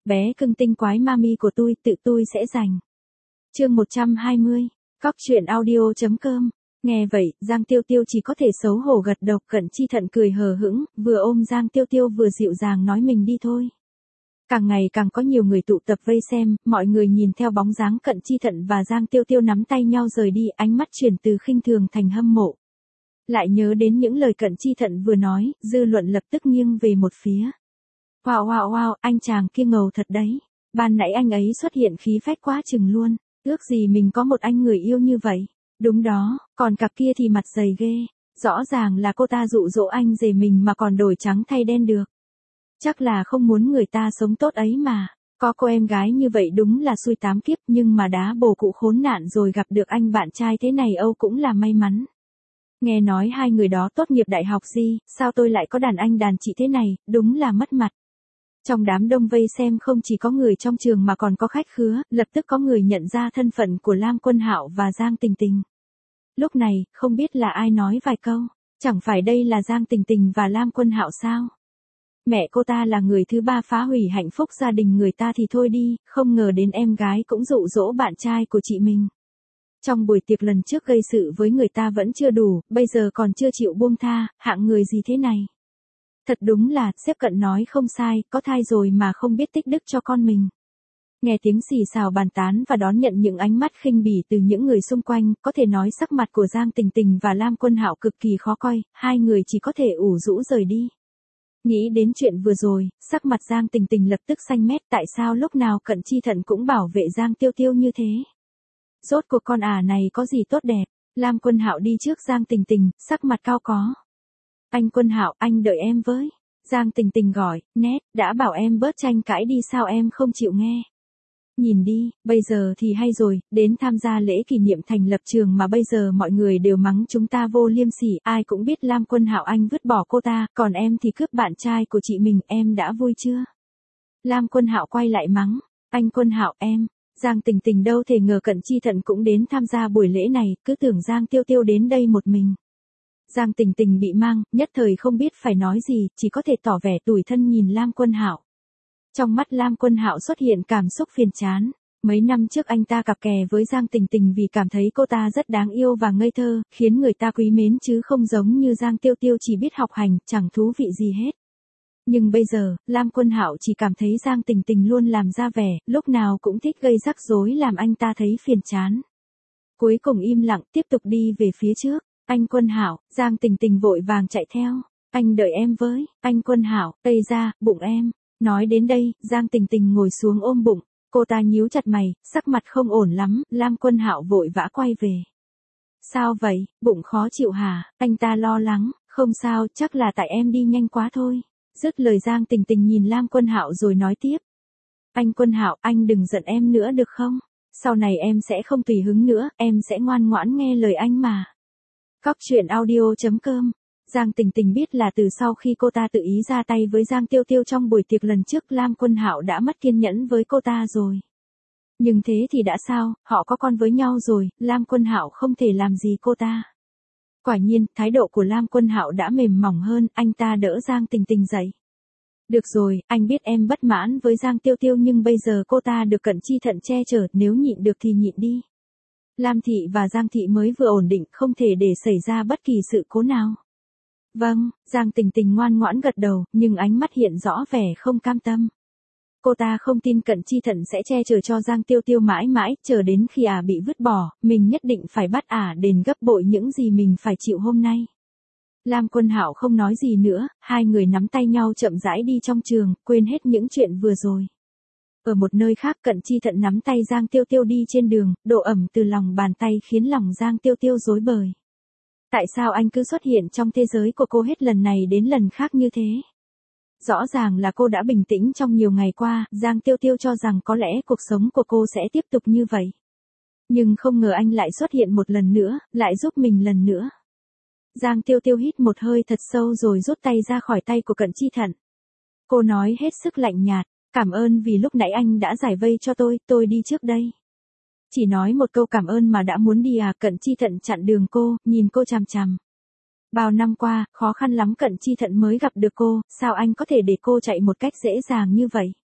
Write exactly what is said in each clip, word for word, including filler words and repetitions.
bé cưng tinh quái mami của tôi, tự tôi sẽ giành. Chương một trăm hai mươi, Cóc truyện audio chấm com. Nghe vậy, Giang Tiêu Tiêu chỉ có thể xấu hổ gật đầu. Cận Chi Thận cười hờ hững, vừa ôm Giang Tiêu Tiêu vừa dịu dàng nói mình đi thôi. Càng ngày càng có nhiều người tụ tập vây xem, mọi người nhìn theo bóng dáng Cận Chi Thận và Giang Tiêu Tiêu nắm tay nhau rời đi, ánh mắt chuyển từ khinh thường thành hâm mộ. Lại nhớ đến những lời Cận Chi Thận vừa nói, dư luận lập tức nghiêng về một phía. Wow wow wow, anh chàng kia ngầu thật đấy. Ban nãy anh ấy xuất hiện khí phách quá chừng luôn. Ước gì mình có một anh người yêu như vậy. Đúng đó, còn cặp kia thì mặt dày ghê. Rõ ràng là cô ta dụ dỗ anh rể mình mà còn đổi trắng thay đen được. Chắc là không muốn người ta sống tốt ấy mà. Có cô em gái như vậy đúng là xui tám kiếp, nhưng mà đá bồ cụ khốn nạn rồi gặp được anh bạn trai thế này Âu cũng là may mắn. Nghe nói hai người đó tốt nghiệp đại học gì, sao tôi lại có đàn anh đàn chị thế này, đúng là mất mặt. Trong đám đông vây xem không chỉ có người trong trường mà còn có khách khứa, lập tức có người nhận ra thân phận của Lam Quân Hạo và Giang Tình Tình. Lúc này, không biết là ai nói vài câu, chẳng phải đây là Giang Tình Tình và Lam Quân Hạo sao? Mẹ cô ta là người thứ ba phá hủy hạnh phúc gia đình người ta thì thôi đi, không ngờ đến em gái cũng dụ dỗ bạn trai của chị mình. Trong buổi tiệc lần trước gây sự với người ta vẫn chưa đủ, bây giờ còn chưa chịu buông tha, hạng người gì thế này? Thật đúng là, sếp Cận nói không sai, có thai rồi mà không biết tích đức cho con mình. Nghe tiếng xì xào bàn tán và đón nhận những ánh mắt khinh bỉ từ những người xung quanh, có thể nói sắc mặt của Giang Tình Tình và Lam Quân Hạo cực kỳ khó coi, hai người chỉ có thể ủ rũ rời đi. Nghĩ đến chuyện vừa rồi, sắc mặt Giang Tình Tình lập tức xanh mét, tại sao lúc nào Cận Chi Thận cũng bảo vệ Giang Tiêu Tiêu như thế? Rốt cuộc con ả này có gì tốt đẹp? Lam Quân Hạo đi trước Giang Tình Tình, sắc mặt cao có. Anh Quân Hạo, anh đợi em với. Giang Tình Tình gọi, nét, đã bảo em bớt tranh cãi đi sao em không chịu nghe. Nhìn đi, bây giờ thì hay rồi, đến tham gia lễ kỷ niệm thành lập trường mà bây giờ mọi người đều mắng chúng ta vô liêm sỉ, ai cũng biết Lam Quân Hạo anh vứt bỏ cô ta, còn em thì cướp bạn trai của chị mình, em đã vui chưa? Lam Quân Hạo quay lại mắng, anh Quân Hạo em. Giang Tình Tình đâu thể ngờ Cận Chi Thận cũng đến tham gia buổi lễ này, cứ tưởng Giang Tiêu Tiêu đến đây một mình. Giang Tình Tình bị mang, nhất thời không biết phải nói gì, chỉ có thể tỏ vẻ tủi thân nhìn Lam Quân Hạo. Trong mắt Lam Quân Hạo xuất hiện cảm xúc phiền chán. Mấy năm trước anh ta cặp kè với Giang Tình Tình vì cảm thấy cô ta rất đáng yêu và ngây thơ, khiến người ta quý mến chứ không giống như Giang Tiêu Tiêu chỉ biết học hành, chẳng thú vị gì hết. Nhưng bây giờ, Lam Quân Hạo chỉ cảm thấy Giang Tình Tình luôn làm ra vẻ, lúc nào cũng thích gây rắc rối làm anh ta thấy phiền chán. Cuối cùng im lặng tiếp tục đi về phía trước. Anh Quân Hạo, Giang Tình Tình vội vàng chạy theo. Anh đợi em với, anh Quân Hạo, tây ra, bụng em. Nói đến đây, Giang Tình Tình ngồi xuống ôm bụng. Cô ta nhíu chặt mày, sắc mặt không ổn lắm, Lam Quân Hạo vội vã quay về. Sao vậy, bụng khó chịu hả? Anh ta lo lắng, không sao, chắc là tại em đi nhanh quá thôi. Dứt lời Giang Tình Tình nhìn Lam Quân Hạo rồi nói tiếp. Anh Quân Hạo, anh đừng giận em nữa được không? Sau này em sẽ không tùy hứng nữa, em sẽ ngoan ngoãn nghe lời anh mà. Cóc truyện audio chấm com. Giang Tình Tình biết là từ sau khi cô ta tự ý ra tay với Giang Tiêu Tiêu trong buổi tiệc lần trước, Lam Quân Hạo đã mất kiên nhẫn với cô ta rồi. Nhưng thế thì đã sao, họ có con với nhau rồi, Lam Quân Hạo không thể làm gì cô ta. Quả nhiên, thái độ của Lam Quân Hạo đã mềm mỏng hơn, anh ta đỡ Giang Tình Tình dậy. Được rồi, anh biết em bất mãn với Giang Tiêu Tiêu nhưng bây giờ cô ta được Cận Chi Thận che chở, nếu nhịn được thì nhịn đi. Lam Thị và Giang Thị mới vừa ổn định, không thể để xảy ra bất kỳ sự cố nào. Vâng, Giang Tình Tình ngoan ngoãn gật đầu, nhưng ánh mắt hiện rõ vẻ không cam tâm. Cô ta không tin Cận Chi Thận sẽ che chở cho Giang Tiêu Tiêu mãi mãi, chờ đến khi ả bị vứt bỏ, mình nhất định phải bắt ả đền gấp bội những gì mình phải chịu hôm nay. Lam Quân Hạo không nói gì nữa, hai người nắm tay nhau chậm rãi đi trong trường, quên hết những chuyện vừa rồi. Ở một nơi khác Cận Chi Thận nắm tay Giang Tiêu Tiêu đi trên đường, độ ẩm từ lòng bàn tay khiến lòng Giang Tiêu Tiêu rối bời. Tại sao anh cứ xuất hiện trong thế giới của cô hết lần này đến lần khác như thế? Rõ ràng là cô đã bình tĩnh trong nhiều ngày qua, Giang Tiêu Tiêu cho rằng có lẽ cuộc sống của cô sẽ tiếp tục như vậy. Nhưng không ngờ anh lại xuất hiện một lần nữa, lại giúp mình lần nữa. Giang Tiêu Tiêu hít một hơi thật sâu rồi rút tay ra khỏi tay của Cận Chi Thận. Cô nói hết sức lạnh nhạt, cảm ơn vì lúc nãy anh đã giải vây cho tôi, tôi đi trước đây. Chỉ nói một câu cảm ơn mà đã muốn đi à? Cận Chi Thận chặn đường cô, nhìn cô chằm chằm. Bao năm qua, khó khăn lắm Cận Chi Thận mới gặp được cô, sao anh có thể để cô chạy một cách dễ dàng như vậy?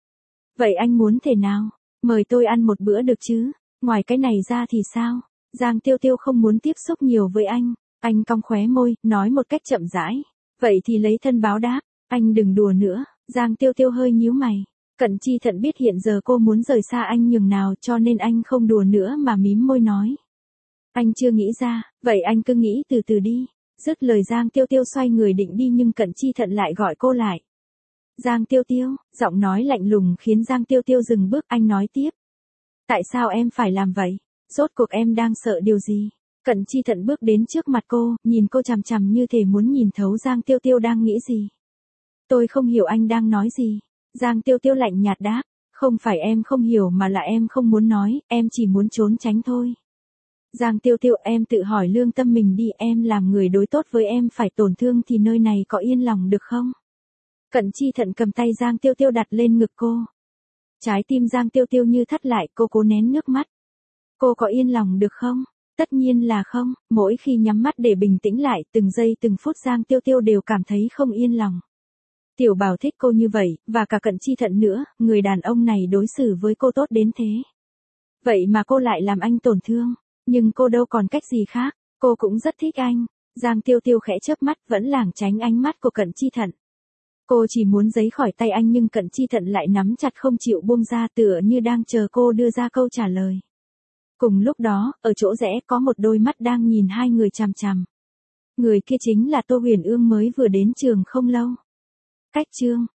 Vậy anh muốn thế nào? Mời tôi ăn một bữa được chứ? Ngoài cái này ra thì sao? Giang Tiêu Tiêu không muốn tiếp xúc nhiều với anh. Anh cong khóe môi, nói một cách chậm rãi. Vậy thì lấy thân báo đáp. Anh đừng đùa nữa. Giang Tiêu Tiêu hơi nhíu mày. Cận Chi Thận biết hiện giờ cô muốn rời xa anh nhường nào cho nên anh không đùa nữa mà mím môi nói. Anh chưa nghĩ ra, vậy anh cứ nghĩ từ từ đi. Dứt lời Giang Tiêu Tiêu xoay người định đi nhưng Cận Chi Thận lại gọi cô lại. Giang Tiêu Tiêu, giọng nói lạnh lùng khiến Giang Tiêu Tiêu dừng bước. Anh nói tiếp. Tại sao em phải làm vậy? Rốt cuộc em đang sợ điều gì? Cận Chi Thận bước đến trước mặt cô, nhìn cô chằm chằm như thể muốn nhìn thấu Giang Tiêu Tiêu đang nghĩ gì. Tôi không hiểu anh đang nói gì. Giang Tiêu Tiêu lạnh nhạt đáp. Không phải em không hiểu mà là em không muốn nói, em chỉ muốn trốn tránh thôi. Giang Tiêu Tiêu, em tự hỏi lương tâm mình đi, em làm người đối tốt với em phải tổn thương thì nơi này có yên lòng được không? Cận Chi Thận cầm tay Giang Tiêu Tiêu đặt lên ngực cô. Trái tim Giang Tiêu Tiêu như thắt lại, cô cố nén nước mắt. Cô có yên lòng được không? Tất nhiên là không, mỗi khi nhắm mắt để bình tĩnh lại, từng giây từng phút Giang Tiêu Tiêu đều cảm thấy không yên lòng. Tiểu Bảo thích cô như vậy, và cả Cận Chi Thận nữa, người đàn ông này đối xử với cô tốt đến thế. Vậy mà cô lại làm anh tổn thương, nhưng cô đâu còn cách gì khác, cô cũng rất thích anh. Giang Tiêu Tiêu khẽ chớp mắt vẫn lảng tránh ánh mắt của Cận Chi Thận. Cô chỉ muốn giấy khỏi tay anh nhưng Cận Chi Thận lại nắm chặt không chịu buông ra tựa như đang chờ cô đưa ra câu trả lời. Cùng lúc đó, ở chỗ rẽ có một đôi mắt đang nhìn hai người chằm chằm. Người kia chính là Tô Huyền Ương mới vừa đến trường không lâu. Cách chương